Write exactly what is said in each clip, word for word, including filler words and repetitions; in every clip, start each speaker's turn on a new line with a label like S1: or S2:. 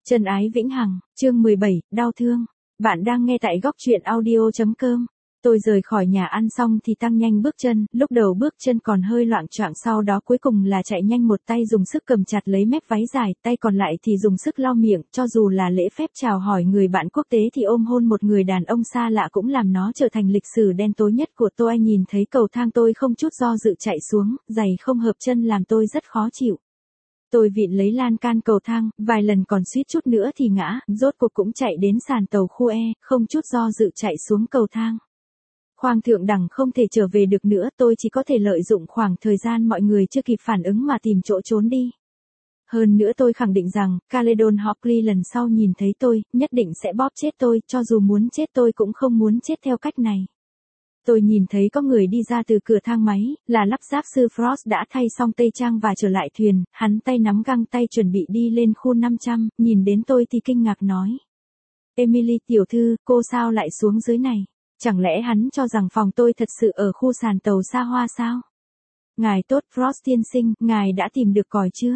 S1: Chân ái vĩnh hằng, chương mười bảy, đau thương. Bạn đang nghe tại góc truyện audio chấm com. Tôi rời khỏi nhà ăn xong thì tăng nhanh bước chân, lúc đầu bước chân còn hơi loạng choạng, sau đó cuối cùng là chạy nhanh, một tay dùng sức cầm chặt lấy mép váy dài, tay còn lại thì dùng sức lau miệng, cho dù là lễ phép chào hỏi người bạn quốc tế thì ôm hôn một người đàn ông xa lạ cũng làm nó trở thành lịch sử đen tối nhất của tôi. Nhìn thấy cầu thang tôi không chút do dự chạy xuống, giày không hợp chân làm tôi rất khó chịu. Tôi vịn lấy lan can cầu thang, vài lần còn suýt chút nữa thì ngã, rốt cuộc cũng chạy đến sàn tàu khu E, không chút do dự chạy xuống cầu thang. Khoang thượng đẳng không thể trở về được nữa, tôi chỉ có thể lợi dụng khoảng thời gian mọi người chưa kịp phản ứng mà tìm chỗ trốn đi. Hơn nữa tôi khẳng định rằng, Caledon Hockley lần sau nhìn thấy tôi, nhất định sẽ bóp chết tôi, cho dù muốn chết tôi cũng không muốn chết theo cách này. Tôi nhìn thấy có người đi ra từ cửa thang máy, là lắp ráp sư Frost đã thay xong tây trang và trở lại thuyền, hắn tay nắm găng tay chuẩn bị đi lên khu năm trăm, nhìn đến tôi thì kinh ngạc nói. Emily tiểu thư, cô sao lại xuống dưới này? Chẳng lẽ hắn cho rằng phòng tôi thật sự ở khu sàn tàu xa hoa sao? Ngài tốt, Frost tiên sinh, ngài đã tìm được còi chưa?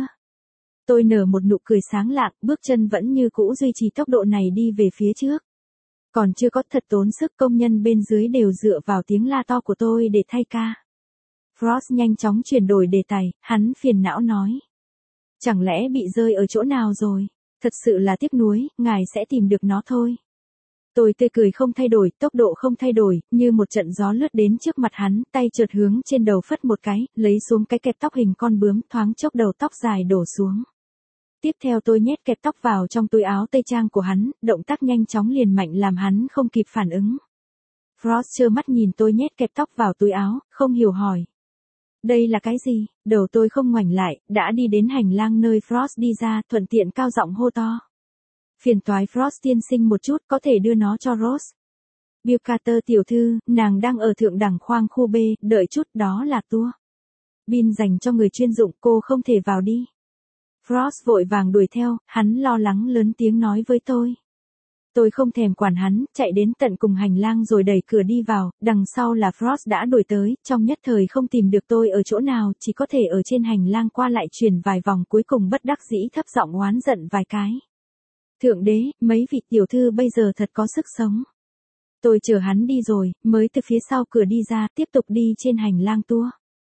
S1: Tôi nở một nụ cười sáng lạng, bước chân vẫn như cũ duy trì tốc độ này đi về phía trước. Còn chưa có thật tốn sức, công nhân bên dưới đều dựa vào tiếng la to của tôi để thay ca. Frost nhanh chóng chuyển đổi đề tài, hắn phiền não nói. Chẳng lẽ bị rơi ở chỗ nào rồi? Thật sự là tiếc nuối, ngài sẽ tìm được nó thôi. Tôi tươi cười không thay đổi, tốc độ không thay đổi, như một trận gió lướt đến trước mặt hắn, tay chợt hướng trên đầu phất một cái, lấy xuống cái kẹp tóc hình con bướm, thoáng chốc đầu tóc dài đổ xuống. Tiếp theo tôi nhét kẹp tóc vào trong túi áo tây trang của hắn, động tác nhanh chóng liền mạnh làm hắn không kịp phản ứng. Frost trơ mắt nhìn tôi nhét kẹp tóc vào túi áo, không hiểu hỏi. Đây là cái gì? Đầu tôi không ngoảnh lại, đã đi đến hành lang nơi Frost đi ra, thuận tiện cao giọng hô to. Phiền toái Frost tiên sinh một chút, có thể đưa nó cho Rose. Bill Carter tiểu thư, nàng đang ở thượng đẳng khoang khu B, đợi chút, đó là tour. Bin dành cho người chuyên dụng, cô không thể vào đi. Frost vội vàng đuổi theo, hắn lo lắng lớn tiếng nói với tôi. Tôi không thèm quản hắn, chạy đến tận cùng hành lang rồi đẩy cửa đi vào, đằng sau là Frost đã đuổi tới, trong nhất thời không tìm được tôi ở chỗ nào, chỉ có thể ở trên hành lang qua lại chuyển vài vòng, cuối cùng bất đắc dĩ thấp giọng oán giận vài cái. Thượng đế, mấy vị tiểu thư bây giờ thật có sức sống. Tôi chờ hắn đi rồi, mới từ phía sau cửa đi ra, tiếp tục đi trên hành lang tour.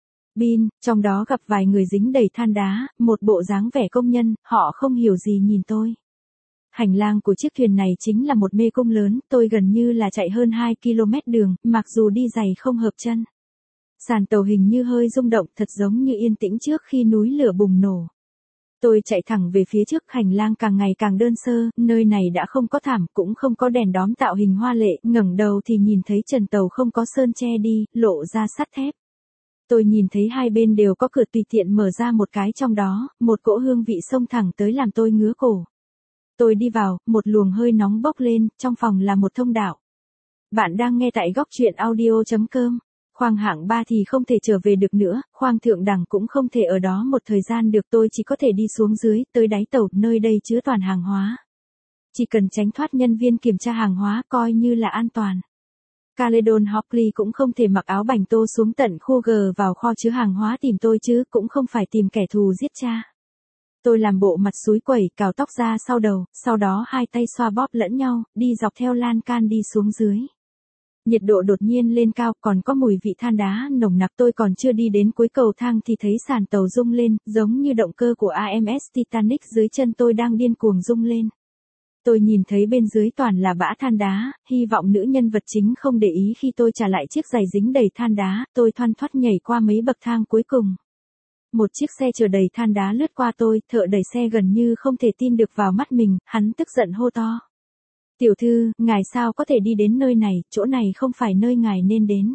S1: Bin, trong đó gặp vài người dính đầy than đá, một bộ dáng vẻ công nhân, họ không hiểu gì nhìn tôi. Hành lang của chiếc thuyền này chính là một mê cung lớn, tôi gần như là chạy hơn hai ki lô mét đường, mặc dù đi giày không hợp chân. Sàn tàu hình như hơi rung động, thật giống như yên tĩnh trước khi núi lửa bùng nổ. Tôi chạy thẳng về phía trước, hành lang càng ngày càng đơn sơ, nơi này đã không có thảm, cũng không có đèn đóm tạo hình hoa lệ, ngẩng đầu thì nhìn thấy trần tàu không có sơn che đi, lộ ra sắt thép. Tôi nhìn thấy hai bên đều có cửa, tùy tiện mở ra một cái trong đó, một cỗ hương vị xông thẳng tới làm tôi ngứa cổ. Tôi đi vào, một luồng hơi nóng bốc lên, trong phòng là một thông đạo. Bạn đang nghe tại góc truyện audio chấm com. Khoang hạng ba thì không thể trở về được nữa, khoang thượng đẳng cũng không thể ở đó một thời gian được, tôi chỉ có thể đi xuống dưới, tới đáy tàu, nơi đây chứa toàn hàng hóa. Chỉ cần tránh thoát nhân viên kiểm tra hàng hóa coi như là an toàn. Caledon Hockley cũng không thể mặc áo bành tô xuống tận khu G vào kho chứa hàng hóa tìm tôi chứ, cũng không phải tìm kẻ thù giết cha. Tôi làm bộ mặt xúi quẩy, cào tóc ra sau đầu, sau đó hai tay xoa bóp lẫn nhau, đi dọc theo lan can đi xuống dưới. Nhiệt độ đột nhiên lên cao, còn có mùi vị than đá nồng nặc. Tôi còn chưa đi đến cuối cầu thang thì thấy sàn tàu rung lên, giống như động cơ của a em ét Titanic dưới chân tôi đang điên cuồng rung lên. Tôi nhìn thấy bên dưới toàn là bã than đá, hy vọng nữ nhân vật chính không để ý khi tôi trả lại chiếc giày dính đầy than đá, tôi thoăn thoắt nhảy qua mấy bậc thang cuối cùng. Một chiếc xe chở đầy than đá lướt qua tôi, thợ đẩy xe gần như không thể tin được vào mắt mình, hắn tức giận hô to. Tiểu thư, ngài sao có thể đi đến nơi này, chỗ này không phải nơi ngài nên đến.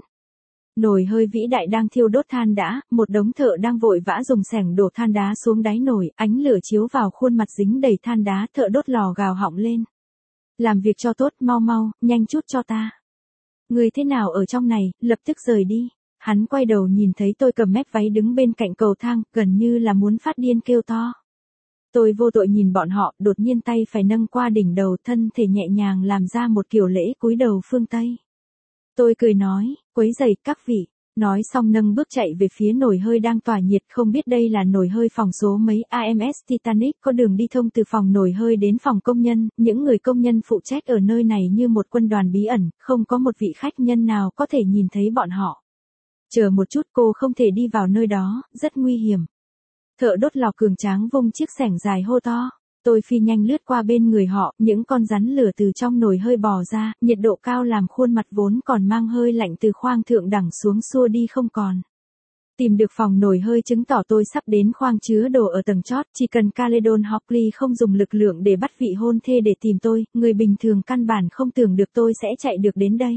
S1: Nồi hơi vĩ đại đang thiêu đốt than đá, một đống thợ đang vội vã dùng xẻng đổ than đá xuống đáy nồi, ánh lửa chiếu vào khuôn mặt dính đầy than đá, thợ đốt lò gào họng lên. Làm việc cho tốt, mau mau, nhanh chút cho ta. Người thế nào ở trong này, lập tức rời đi. Hắn quay đầu nhìn thấy tôi cầm mép váy đứng bên cạnh cầu thang, gần như là muốn phát điên kêu to. Tôi vô tội nhìn bọn họ, đột nhiên tay phải nâng qua đỉnh đầu, thân thể nhẹ nhàng làm ra một kiểu lễ cúi đầu phương Tây. Tôi cười nói, quấy rầy các vị, Nói xong nâng bước chạy về phía nồi hơi đang tỏa nhiệt, không biết đây là nồi hơi phòng số mấy. a em ét Titanic có đường đi thông từ phòng nồi hơi đến phòng công nhân, những người công nhân phụ trách ở nơi này như một quân đoàn bí ẩn, không có một vị khách nhân nào có thể nhìn thấy bọn họ. Chờ một chút, cô không thể đi vào nơi đó, rất nguy hiểm. Thợ đốt lò cường tráng vung chiếc xẻng dài hô to. Tôi phi nhanh lướt qua bên người họ, những con rắn lửa từ trong nồi hơi bò ra, nhiệt độ cao làm khuôn mặt vốn còn mang hơi lạnh từ khoang thượng đẳng xuống xua đi không còn. Tìm được phòng nồi hơi chứng tỏ tôi sắp đến khoang chứa đồ ở tầng chót, chỉ cần Caledon Hockley không dùng lực lượng để bắt vị hôn thê để tìm tôi, người bình thường căn bản không tưởng được tôi sẽ chạy được đến đây.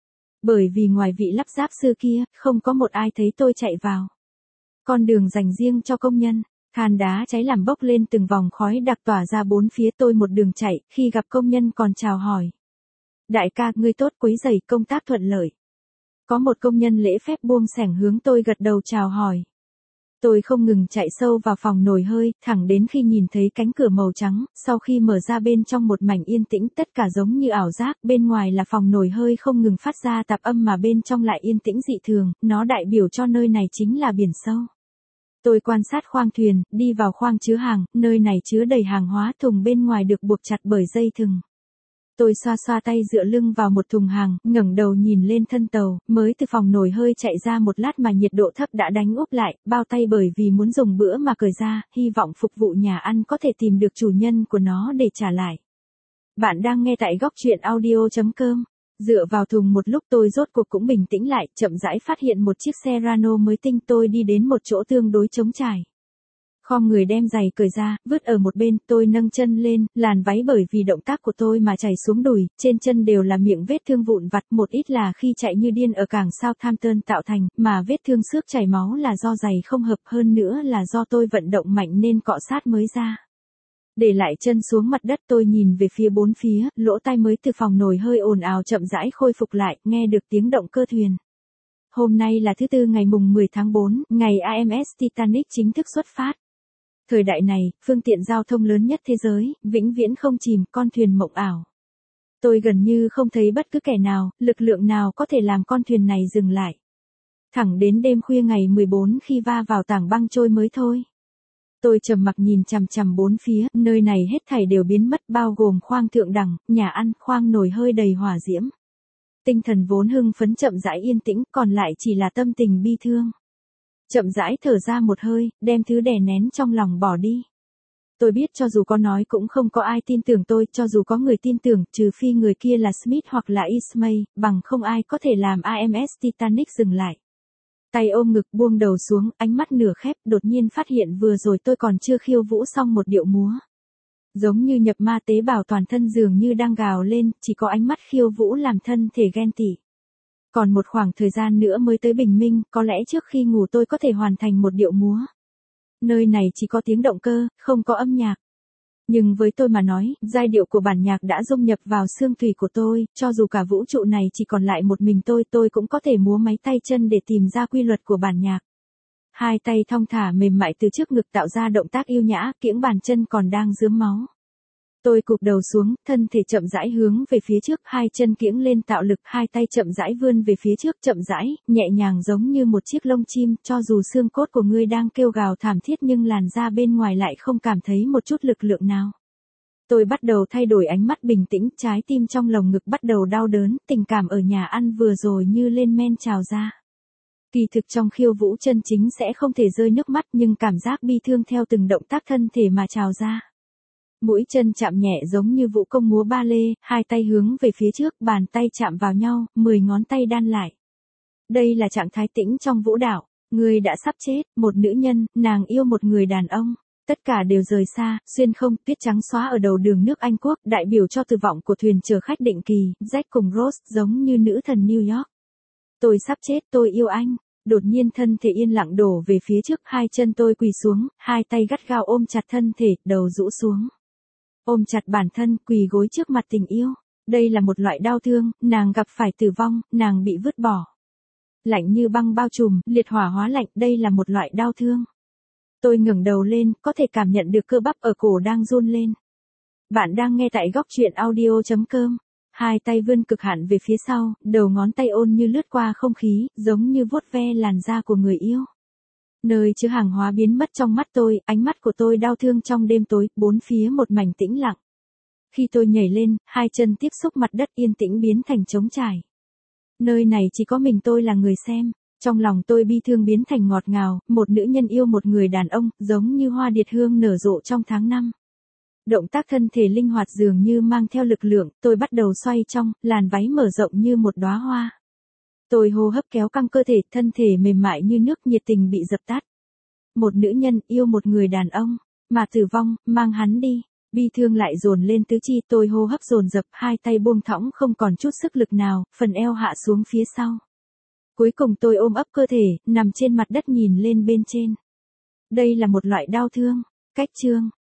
S1: Bởi vì ngoài vị lắp ráp sư kia, không có một ai thấy tôi chạy vào. Con đường dành riêng cho công nhân. Than đá cháy làm bốc lên từng vòng khói đặc tỏa ra bốn phía, tôi một đường chạy, khi gặp công nhân còn chào hỏi. Đại ca, ngươi tốt, quấy rầy, công tác thuận lợi. Có một công nhân lễ phép buông xẻng hướng tôi gật đầu chào hỏi. Tôi không ngừng chạy sâu vào phòng nồi hơi, thẳng đến khi nhìn thấy cánh cửa màu trắng, sau khi mở ra bên trong một mảnh yên tĩnh, tất cả giống như ảo giác, bên ngoài là phòng nồi hơi không ngừng phát ra tạp âm mà bên trong lại yên tĩnh dị thường, nó đại biểu cho nơi này chính là biển sâu. Tôi quan sát khoang thuyền, đi vào khoang chứa hàng, nơi này chứa đầy hàng hóa, thùng bên ngoài được buộc chặt bởi dây thừng. Tôi xoa xoa tay dựa lưng vào một thùng hàng, ngẩng đầu nhìn lên thân tàu, mới từ phòng nồi hơi chạy ra một lát mà nhiệt độ thấp đã đánh úp lại, bao tay bởi vì muốn dùng bữa mà cởi ra, hy vọng phục vụ nhà ăn có thể tìm được chủ nhân của nó để trả lại. Bạn đang nghe tại góc truyện audio chấm com. Dựa vào thùng một lúc tôi rốt cuộc cũng bình tĩnh lại, chậm rãi phát hiện một chiếc xe Rano mới tinh. Tôi đi đến một chỗ tương đối trống trải. Khom người đem giày cởi ra, vứt ở một bên, tôi nâng chân lên, làn váy bởi vì động tác của tôi mà chảy xuống đùi, trên chân đều là miệng vết thương vụn vặt, một ít là khi chạy như điên ở cảng Southampton tạo thành, mà vết thương xước chảy máu là do giày không hợp, hơn nữa là do tôi vận động mạnh nên cọ sát mới ra. Để lại chân xuống mặt đất, tôi nhìn về phía bốn phía, lỗ tai mới từ phòng nồi hơi ồn ào chậm rãi khôi phục lại, nghe được tiếng động cơ thuyền. Hôm nay là thứ tư ngày mùng mười tháng tư, ngày a em ét Titanic chính thức xuất phát. Thời đại này, phương tiện giao thông lớn nhất thế giới, vĩnh viễn không chìm, con thuyền mộng ảo. Tôi gần như không thấy bất cứ kẻ nào, lực lượng nào có thể làm con thuyền này dừng lại. Thẳng đến đêm khuya ngày mười bốn khi va vào tảng băng trôi mới thôi. Tôi trầm mặc nhìn chằm chằm bốn phía, nơi này hết thảy đều biến mất, bao gồm khoang thượng đẳng, nhà ăn, khoang nồi hơi đầy hỏa diễm. Tinh thần vốn hưng phấn chậm rãi yên tĩnh, còn lại chỉ là tâm tình bi thương. Chậm rãi thở ra một hơi, đem thứ đè nén trong lòng bỏ đi. Tôi biết cho dù có nói cũng không có ai tin tưởng tôi, cho dù có người tin tưởng, trừ phi người kia là Smith hoặc là Ismay, bằng không ai có thể làm a em ét Titanic dừng lại. Tay ôm ngực buông đầu xuống, ánh mắt nửa khép, đột nhiên phát hiện vừa rồi tôi còn chưa khiêu vũ xong một điệu múa. Giống như nhập ma, tế bào toàn thân dường như đang gào lên, chỉ có ánh mắt khiêu vũ làm thân thể ghen tị. Còn một khoảng thời gian nữa mới tới bình minh, có lẽ trước khi ngủ tôi có thể hoàn thành một điệu múa. Nơi này chỉ có tiếng động cơ, không có âm nhạc. Nhưng với tôi mà nói, giai điệu của bản nhạc đã dung nhập vào xương tủy của tôi, cho dù cả vũ trụ này chỉ còn lại một mình tôi, tôi cũng có thể múa máy tay chân để tìm ra quy luật của bản nhạc. Hai tay thong thả mềm mại từ trước ngực tạo ra động tác yêu nhã, kiễng bàn chân còn đang rướm máu. Tôi cụp đầu xuống, thân thể chậm rãi hướng về phía trước, hai chân kiễng lên tạo lực, hai tay chậm rãi vươn về phía trước, chậm rãi, nhẹ nhàng giống như một chiếc lông chim, cho dù xương cốt của ngươi đang kêu gào thảm thiết nhưng làn da bên ngoài lại không cảm thấy một chút lực lượng nào. Tôi bắt đầu thay đổi ánh mắt bình tĩnh, trái tim trong lồng ngực bắt đầu đau đớn, tình cảm ở nhà ăn vừa rồi như lên men trào ra. Kỳ thực trong khiêu vũ chân chính sẽ không thể rơi nước mắt, nhưng cảm giác bi thương theo từng động tác thân thể mà trào ra. Mũi chân chạm nhẹ giống như vũ công múa ba lê, hai tay hướng về phía trước, bàn tay chạm vào nhau, mười ngón tay đan lại. Đây là trạng thái tĩnh trong vũ đạo. Người đã sắp chết, một nữ nhân, nàng yêu một người đàn ông. Tất cả đều rời xa, xuyên không, tuyết trắng xóa ở đầu đường nước Anh Quốc, đại biểu cho tuyệt vọng của thuyền chở khách định kỳ, Jack cùng Rose giống như nữ thần New York. Tôi sắp chết, tôi yêu anh. Đột nhiên thân thể yên lặng đổ về phía trước, hai chân tôi quỳ xuống, hai tay gắt gao ôm chặt thân thể, đầu rũ xuống. Ôm chặt bản thân, quỳ gối trước mặt tình yêu. Đây là một loại đau thương, nàng gặp phải tử vong, nàng bị vứt bỏ. Lạnh như băng bao trùm, liệt hỏa hóa lạnh, đây là một loại đau thương. Tôi ngẩng đầu lên, có thể cảm nhận được cơ bắp ở cổ đang run lên. Bạn đang nghe tại góc truyện audio chấm com. Hai tay vươn cực hạn về phía sau, đầu ngón tay ôn như lướt qua không khí, giống như vuốt ve làn da của người yêu. Nơi chứa hàng hóa biến mất trong mắt tôi, ánh mắt của tôi đau thương trong đêm tối, bốn phía một mảnh tĩnh lặng. Khi tôi nhảy lên, hai chân tiếp xúc mặt đất yên tĩnh biến thành trống trải. Nơi này chỉ có mình tôi là người xem. Trong lòng tôi bi thương biến thành ngọt ngào, một nữ nhân yêu một người đàn ông, giống như hoa điệt hương nở rộ trong tháng năm. Động tác thân thể linh hoạt dường như mang theo lực lượng, tôi bắt đầu xoay trong, làn váy mở rộng như một đóa hoa. Tôi hô hấp kéo căng cơ thể, thân thể mềm mại như nước, nhiệt tình bị dập tắt. Một nữ nhân yêu một người đàn ông, mà tử vong, mang hắn đi. Bi thương lại dồn lên tứ chi, tôi hô hấp dồn dập, hai tay buông thõng không còn chút sức lực nào, phần eo hạ xuống phía sau. Cuối cùng tôi ôm ấp cơ thể, nằm trên mặt đất nhìn lên bên trên. Đây là một loại đau thương. Cách chương